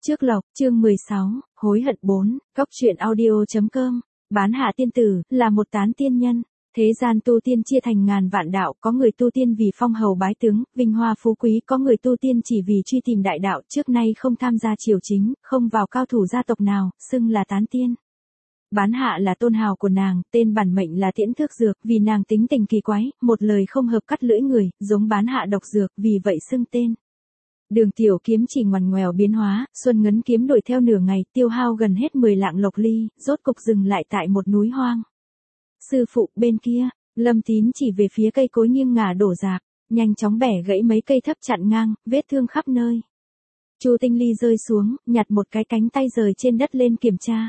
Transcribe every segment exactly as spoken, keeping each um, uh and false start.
Trước lộc, chương mười sáu, hối hận bốn, góc truyện audio chấm com, bán hạ tiên tử, là một tán tiên nhân. Thế gian tu tiên chia thành ngàn vạn đạo, có người tu tiên vì phong hầu bái tướng, vinh hoa phú quý, có người tu tiên chỉ vì truy tìm đại đạo, trước nay không tham gia triều chính, không vào cao thủ gia tộc nào, xưng là tán tiên. Bán hạ là tôn hào của nàng, tên bản mệnh là Tiễn Thước Dược, vì nàng tính tình kỳ quái, một lời không hợp cắt lưỡi người, giống bán hạ độc dược, vì vậy xưng tên. Đường Tiểu Kiếm chỉ ngoằn ngoèo biến hóa, Xuân Ngấn Kiếm đuổi theo nửa ngày, tiêu hao gần hết mười lạng lộc ly, rốt cục dừng lại tại một núi hoang. Sư phụ, bên kia, Lâm Tín chỉ về phía cây cối nghiêng ngả đổ rạc, nhanh chóng bẻ gãy mấy cây thấp chặn ngang, vết thương khắp nơi. Chu Tinh Ly rơi xuống, nhặt một cái cánh tay rời trên đất lên kiểm tra.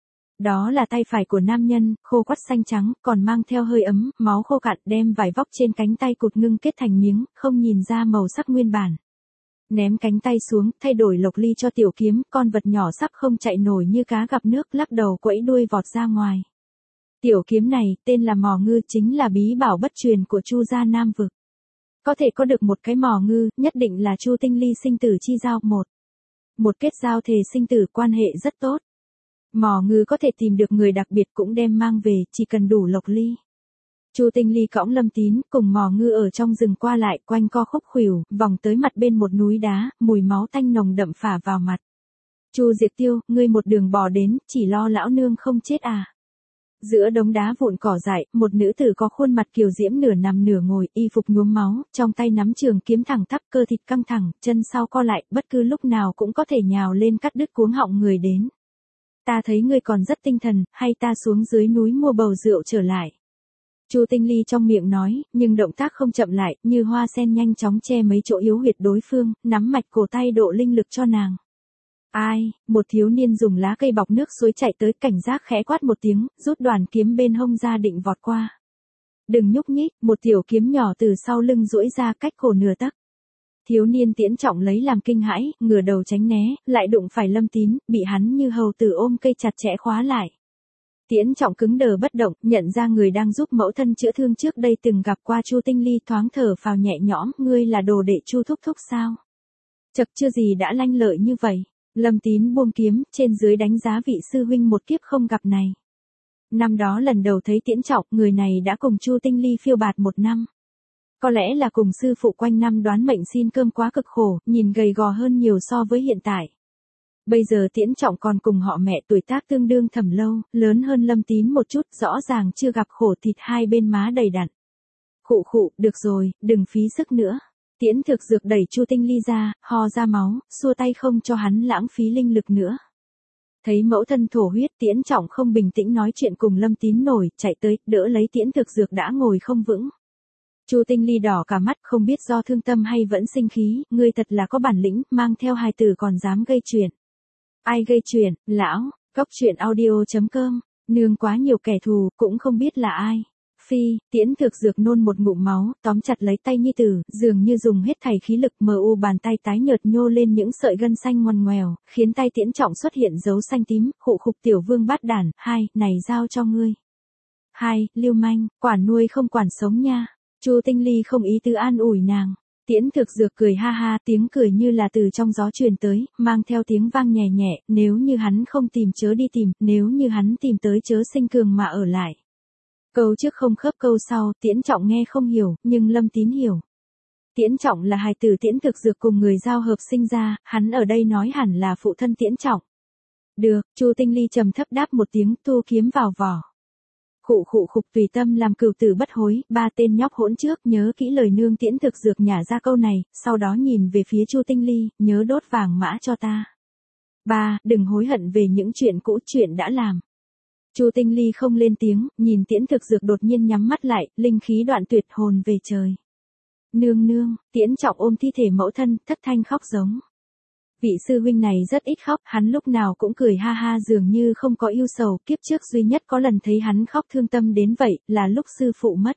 Đó là tay phải của nam nhân, khô quắt xanh trắng, còn mang theo hơi ấm, máu khô cạn, đem vải vóc trên cánh tay cụt ngưng kết thành miếng, không nhìn ra màu sắc nguyên bản. Ném cánh tay xuống, thay đổi lộc ly cho Tiểu Kiếm, con vật nhỏ sắp không chạy nổi như cá gặp nước, lắc đầu quẫy đuôi vọt ra ngoài. Tiểu kiếm này, tên là mò ngư, chính là bí bảo bất truyền của Chu gia Nam vực. Có thể có được một cái mò ngư, nhất định là Chu Tinh Ly sinh tử chi giao một. Một kết giao thề sinh tử, quan hệ rất tốt. Mò ngư có thể tìm được người đặc biệt cũng đem mang về, chỉ cần đủ lộc ly. Chu Tinh Ly cõng Lâm Tín, cùng mò ngư ở trong rừng qua lại, quanh co khúc khuỷu, vòng tới mặt bên một núi đá, mùi máu tanh nồng đậm phả vào mặt. Chu Diệp Tiêu, ngươi một đường bò đến, chỉ lo lão nương không chết à? Giữa đống đá vụn cỏ dại, một nữ tử có khuôn mặt kiều diễm nửa nằm nửa ngồi, y phục nhuốm máu, trong tay nắm trường kiếm thẳng tắp, cơ thịt căng thẳng, chân sau co lại, bất cứ lúc nào cũng có thể nhào lên cắt đứt cuống họng người đến. Ta thấy ngươi còn rất tinh thần, hay ta xuống dưới núi mua bầu rượu trở lại. Chu Tinh Ly trong miệng nói, nhưng động tác không chậm lại, như hoa sen nhanh chóng che mấy chỗ yếu huyệt đối phương, nắm mạch cổ tay độ linh lực cho nàng. Ai, một thiếu niên dùng lá cây bọc nước suối chạy tới, cảnh giác khẽ quát một tiếng, rút đoàn kiếm bên hông ra định vọt qua. Đừng nhúc nhích, một tiểu kiếm nhỏ từ sau lưng duỗi ra cách cổ nửa tấc. Thiếu niên Tiễn Trọng lấy làm kinh hãi, ngửa đầu tránh né, lại đụng phải Lâm Tín, bị hắn như hầu tử ôm cây chặt chẽ khóa lại. Tiễn Trọng cứng đờ bất động, nhận ra người đang giúp mẫu thân chữa thương trước đây từng gặp qua Chu Tinh Ly, thoáng thở phào nhẹ nhõm, ngươi là đồ đệ Chu thúc thúc sao? Chậc, chưa gì đã lanh lợi như vậy. Lâm Tín buông kiếm, trên dưới đánh giá vị sư huynh một kiếp không gặp này. Năm đó lần đầu thấy Tiễn Trọng, người này đã cùng Chu Tinh Ly phiêu bạt một năm. Có lẽ là cùng sư phụ quanh năm đoán mệnh xin cơm quá cực khổ, nhìn gầy gò hơn nhiều so với hiện tại. Bây giờ Tiễn Trọng còn cùng họ mẹ, tuổi tác tương đương Thẩm Lâu, lớn hơn Lâm Tín một chút, rõ ràng chưa gặp khổ, thịt hai bên má đầy đặn. Khụ khụ, được rồi, đừng phí sức nữa. Tiễn Thực Dược đẩy Chu Tinh Ly ra, ho ra máu, xua tay không cho hắn lãng phí linh lực nữa. Thấy mẫu thân thổ huyết, Tiễn Trọng không bình tĩnh nói chuyện cùng Lâm Tín nổi, chạy tới, đỡ lấy Tiễn Thực Dược đã ngồi không vững. Chu Tinh Ly đỏ cả mắt, không biết do thương tâm hay vẫn sinh khí, ngươi thật là có bản lĩnh, mang theo hài tử còn dám gây chuyện. Ai gây chuyện, lão, góc truyện audio chấm com, nương quá nhiều kẻ thù, cũng không biết là ai. Phi, Tiễn Thực Dược nôn một ngụm máu, tóm chặt lấy tay nhi tử, dường như dùng hết thảy khí lực, mờ u bàn tay tái nhợt nhô lên những sợi gân xanh ngoằn ngoèo, khiến tay Tiễn Trọng xuất hiện dấu xanh tím, khụ khục tiểu vương bát đản, hai, này giao cho ngươi. Hai, lưu manh, quản nuôi không quản sống nha. Chu Tinh Ly không ý tứ an ủi nàng. Tiễn Thực Dược cười ha ha, tiếng cười như là từ trong gió truyền tới, mang theo tiếng vang nhẹ nhẹ, nếu như hắn không tìm chớ đi tìm, nếu như hắn tìm tới chớ sinh cường mà ở lại. Câu trước không khớp câu sau, Tiễn Trọng nghe không hiểu, nhưng Lâm Tín hiểu. Tiễn Trọng là hài tử Tiễn Thực Dược cùng người giao hợp sinh ra, hắn ở đây nói hẳn là phụ thân Tiễn Trọng. Được, Chu Tinh Ly trầm thấp đáp một tiếng, tu kiếm vào vỏ. Khụ khụ khục, tùy tâm làm cừu tử bất hối, ba tên nhóc hỗn trước, nhớ kỹ lời nương. Tiễn Thực Dược nhả ra câu này, sau đó nhìn về phía Chu Tinh Ly, nhớ đốt vàng mã cho ta. Ba, đừng hối hận về những chuyện cũ, chuyện đã làm. Chu Tinh Ly không lên tiếng, nhìn Tiễn Thực Dược đột nhiên nhắm mắt lại, linh khí đoạn tuyệt, hồn về trời. Nương nương, Tiễn Trọng ôm thi thể mẫu thân, thất thanh khóc giống. Vị sư huynh này rất ít khóc, hắn lúc nào cũng cười ha ha, dường như không có ưu sầu, kiếp trước duy nhất có lần thấy hắn khóc thương tâm đến vậy, là lúc sư phụ mất.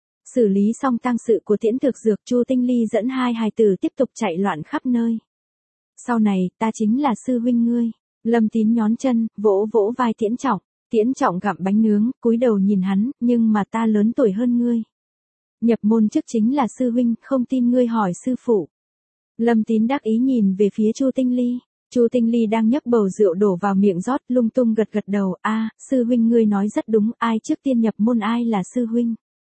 Xử lý xong tang sự của Tiễn Thực Dược, Chu Tinh Ly dẫn hai hài tử tiếp tục chạy loạn khắp nơi. Sau này, ta chính là sư huynh ngươi. Lâm Tín nhón chân, vỗ vỗ vai Tiễn Trọng. Tiễn Trọng gặm bánh nướng, cúi đầu nhìn hắn, nhưng mà ta lớn tuổi hơn ngươi. Nhập môn trước chính là sư huynh, không tin ngươi hỏi sư phụ. Lâm Tín đắc ý nhìn về phía Chu Tinh Ly. Chu Tinh Ly đang nhấc bầu rượu đổ vào miệng rót, lung tung gật gật đầu, a, sư huynh ngươi nói rất đúng, ai trước tiên nhập môn ai là sư huynh.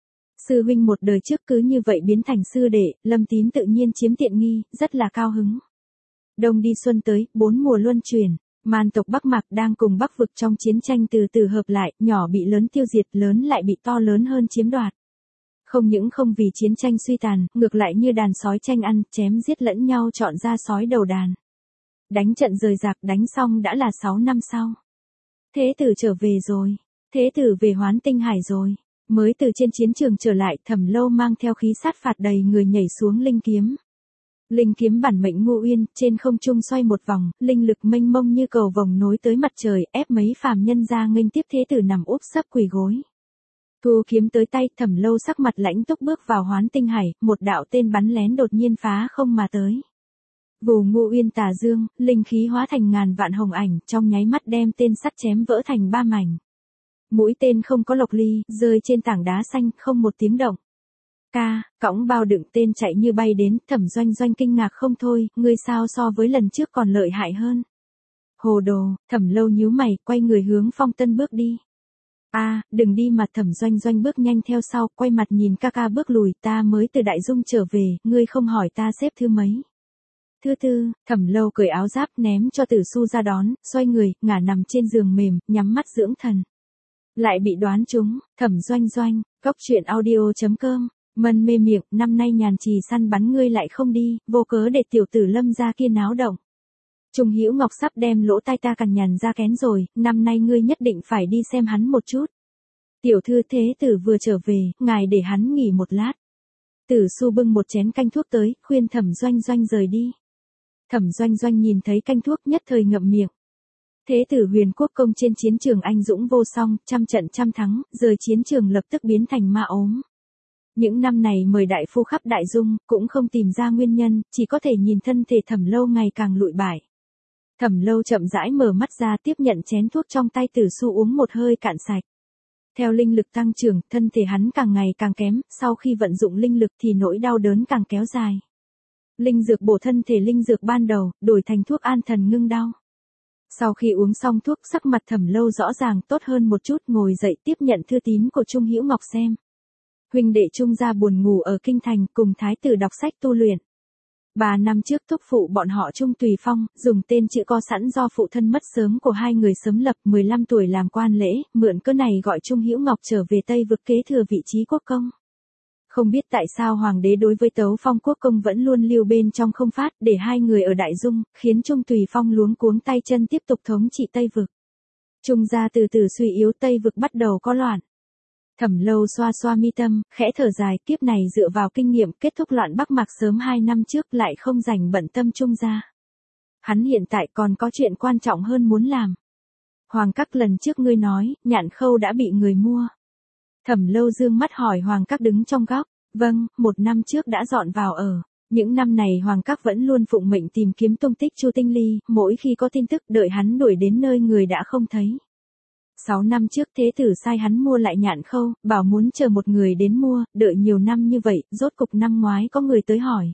Sư huynh một đời trước cứ như vậy biến thành sư đệ, Lâm Tín tự nhiên chiếm tiện nghi, rất là cao hứng. Đông đi xuân tới, bốn mùa luân chuyển, man tộc Bắc Mạc đang cùng Bắc vực trong chiến tranh từ từ hợp lại, nhỏ bị lớn tiêu diệt, lớn lại bị to lớn hơn chiếm đoạt. Không những không vì chiến tranh suy tàn, ngược lại như đàn sói tranh ăn, chém giết lẫn nhau chọn ra sói đầu đàn. Đánh trận rời rạc, đánh xong đã là sáu năm sau. Thế tử trở về rồi, thế tử về Hoán Tinh Hải rồi. Mới từ trên chiến trường trở lại, Thẩm Lâu mang theo khí sát phạt đầy người nhảy xuống linh kiếm. Linh kiếm bản mệnh Ngô Uyên, trên không trung xoay một vòng, linh lực mênh mông như cầu vồng nối tới mặt trời, ép mấy phàm nhân ra nghênh tiếp thế tử nằm úp sấp quỳ gối. Thu kiếm tới tay, Thẩm Lâu sắc mặt lãnh túc bước vào Hoán Tinh Hải, một đạo tên bắn lén đột nhiên phá không mà tới. Vù Ngô Uyên tà dương, linh khí hóa thành ngàn vạn hồng ảnh, trong nháy mắt đem tên sắt chém vỡ thành ba mảnh. Mũi tên không có lộc ly, rơi trên tảng đá xanh, không một tiếng động. Ca, cõng bao đựng tên chạy như bay đến, Thẩm Doanh Doanh kinh ngạc không thôi, ngươi sao so với lần trước còn lợi hại hơn. Hồ đồ, Thẩm Lâu nhíu mày, quay người hướng Phong Tân bước đi. A, à, đừng đi mà Thẩm Doanh Doanh bước nhanh theo sau, quay mặt nhìn ca ca bước lùi, ta mới từ Đại Dung trở về, ngươi không hỏi ta xếp thứ mấy. Thứ tư, Thẩm Lâu cởi áo giáp ném cho Tử Su ra đón, xoay người, ngả nằm trên giường mềm, nhắm mắt dưỡng thần. Lại bị đoán trúng, Thẩm Doanh Doanh, cốc truyện audio chấm com, mân mê miệng, năm nay nhàn trì săn bắn ngươi lại không đi, vô cớ để tiểu tử Lâm ra kia náo động. Trung Hữu Ngọc sắp đem lỗ tai ta cằn nhằn ra kén rồi, năm nay ngươi nhất định phải đi xem hắn một chút. Tiểu thư thế tử vừa trở về, ngài để hắn nghỉ một lát. Tử Su bưng một chén canh thuốc tới, khuyên Thẩm Doanh Doanh rời đi. Thẩm Doanh Doanh nhìn thấy canh thuốc nhất thời ngậm miệng. Thế tử Huyền Quốc công trên chiến trường anh dũng vô song, trăm trận trăm thắng, rời chiến trường lập tức biến thành ma ốm. Những năm này mời đại phu khắp Đại Dung, cũng không tìm ra nguyên nhân, chỉ có thể nhìn thân thể Thẩm Lâu ngày càng lụi bại. Thẩm Lâu chậm rãi mở mắt ra tiếp nhận chén thuốc trong tay Tử Su uống một hơi cạn sạch. Theo linh lực tăng trưởng, thân thể hắn càng ngày càng kém, sau khi vận dụng linh lực thì nỗi đau đớn càng kéo dài. Linh dược bổ thân thể linh dược ban đầu, đổi thành thuốc an thần ngưng đau. Sau khi uống xong thuốc, sắc mặt Thẩm Lâu rõ ràng tốt hơn một chút, ngồi dậy tiếp nhận thư tín của Trung Hữu Ngọc xem. Huynh đệ Trung gia buồn ngủ ở kinh thành, cùng thái tử đọc sách tu luyện. Ba năm trước thúc phụ bọn họ Trung Tùy Phong, dùng tên chữ co sẵn do phụ thân mất sớm của hai người sớm lập, mười lăm tuổi làm quan lễ, mượn cớ này gọi Trung Hữu Ngọc trở về Tây vực kế thừa vị trí quốc công. Không biết tại sao hoàng đế đối với Tấu Phong quốc công vẫn luôn lưu bên trong không phát, để hai người ở Đại Dung, khiến Trung Tùy Phong luống cuống tay chân tiếp tục thống trị Tây vực. Trung gia từ từ suy yếu, Tây vực bắt đầu có loạn. Thẩm Lâu xoa xoa mi tâm, khẽ thở dài, kiếp này dựa vào kinh nghiệm kết thúc loạn Bắc Mạc sớm hai năm trước, lại không rảnh bận tâm Trung gia. Hắn hiện tại còn có chuyện quan trọng hơn muốn làm. Hoàng các lần trước ngươi nói, Nhạn Khâu đã bị người mua. Thẩm Lâu dương mắt hỏi Hoàng các đứng trong góc. Vâng, một năm trước đã dọn vào ở. Những năm này Hoàng các vẫn luôn phụng mệnh tìm kiếm tung tích Chu Tinh Ly, mỗi khi có tin tức đợi hắn đuổi đến nơi người đã không thấy. Sáu năm trước thế tử sai hắn mua lại Nhạn Khâu, bảo muốn chờ một người đến mua, đợi nhiều năm như vậy, rốt cục năm ngoái có người tới hỏi.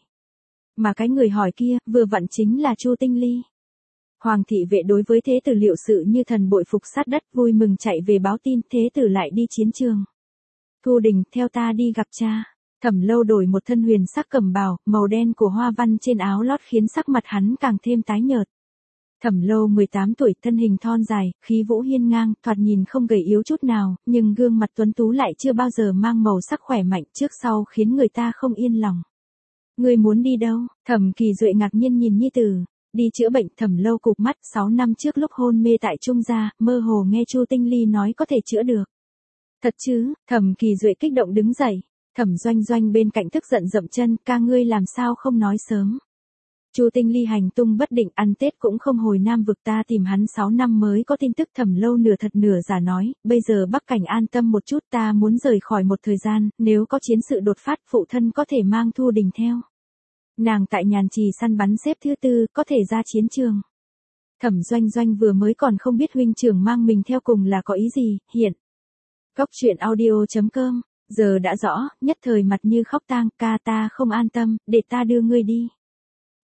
Mà cái người hỏi kia, vừa vặn chính là Chu Tinh Ly. Hoàng thị vệ đối với thế tử liệu sự như thần bội phục sát đất, vui mừng chạy về báo tin, thế tử lại đi chiến trường. Thu Đình, theo ta đi gặp cha. Thẩm Lâu đổi một thân huyền sắc cẩm bào, màu đen của hoa văn trên áo lót khiến sắc mặt hắn càng thêm tái nhợt. Thẩm Lâu mười tám tuổi, thân hình thon dài, khí vũ hiên ngang, thoạt nhìn không gầy yếu chút nào, nhưng gương mặt tuấn tú lại chưa bao giờ mang màu sắc khỏe mạnh, trước sau khiến người ta không yên lòng. Ngươi muốn đi đâu? Thẩm Kỳ Duệ ngạc nhiên nhìn nhi tử. Đi chữa bệnh. Thẩm Lâu cụp mắt, sáu năm trước lúc hôn mê tại Trung gia, mơ hồ nghe Chu Tinh Ly nói có thể chữa được. Thật chứ? Thẩm Kỳ Duệ kích động đứng dậy. Thẩm Doanh Doanh bên cạnh tức giận dậm chân, ca ngươi làm sao không nói sớm. Chu Tinh Ly hành tung bất định, ăn Tết cũng không hồi Nam vực, ta tìm hắn sáu năm mới có tin tức. Thẩm Lâu nửa thật nửa giả nói, bây giờ Bắc Cảnh an tâm một chút, ta muốn rời khỏi một thời gian, nếu có chiến sự đột phát phụ thân có thể mang Thu Đình theo. Nàng tại nhàn trì săn bắn xếp thứ tư, có thể ra chiến trường. Thẩm Doanh Doanh vừa mới còn không biết huynh trưởng mang mình theo cùng là có ý gì, hiện. Cốc truyện audio chấm com, giờ đã rõ, nhất thời mặt như khóc tang, ca ta không an tâm, để ta đưa ngươi đi.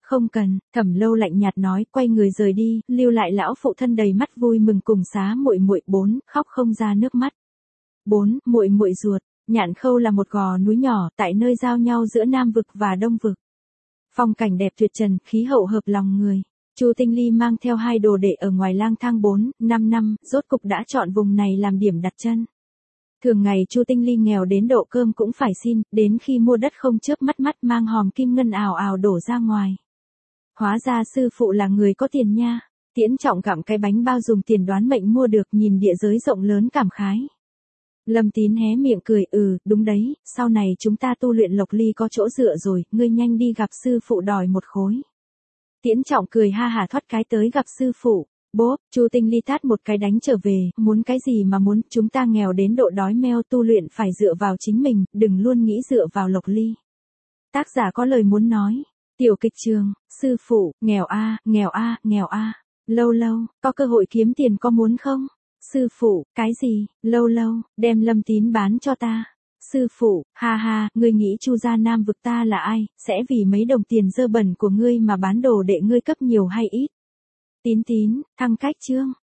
Không cần, Thẩm Lâu lạnh nhạt nói, quay người rời đi, lưu lại lão phụ thân đầy mắt vui mừng cùng xá muội muội. Bốn, khóc không ra nước mắt. Bốn, muội muội ruột. Nhạn Khâu là một gò núi nhỏ, tại nơi giao nhau giữa Nam vực và Đông vực. Phong cảnh đẹp tuyệt trần, khí hậu hợp lòng người. Chu Tinh Ly mang theo hai đồ đệ ở ngoài lang thang bốn, năm năm, rốt cục đã chọn vùng này làm điểm đặt chân. Thường ngày Chu Tinh Ly nghèo đến độ cơm cũng phải xin, đến khi mua đất không chớp mắt mắt mang hòm kim ngân ào ào đổ ra ngoài. Hóa ra sư phụ là người có tiền nha. Tiễn Trọng gặm cái bánh bao dùng tiền đoán mệnh mua được, nhìn địa giới rộng lớn cảm khái. Lâm Tín hé miệng cười, ừ, đúng đấy, sau này chúng ta tu luyện Lộc Ly có chỗ dựa rồi, ngươi nhanh đi gặp sư phụ đòi một khối. Tiễn Trọng cười ha hả thoát cái tới gặp sư phụ. Bốp, Chu Tinh Ly tát một cái đánh trở về, muốn cái gì mà muốn, chúng ta nghèo đến độ đói meo, tu luyện phải dựa vào chính mình, đừng luôn nghĩ dựa vào Lộc Ly. Tác giả có lời muốn nói. Tiểu kịch trường, sư phụ, nghèo a, nghèo a, nghèo a. Lâu lâu, có cơ hội kiếm tiền có muốn không? Sư phụ, cái gì? Lâu lâu, đem Lâm Tín bán cho ta. Sư phụ, ha ha, ngươi nghĩ Chu gia Nam vực ta là ai, sẽ vì mấy đồng tiền dơ bẩn của ngươi mà bán đồ đệ ngươi cấp nhiều hay ít? Tín Tín, thăng cách chương.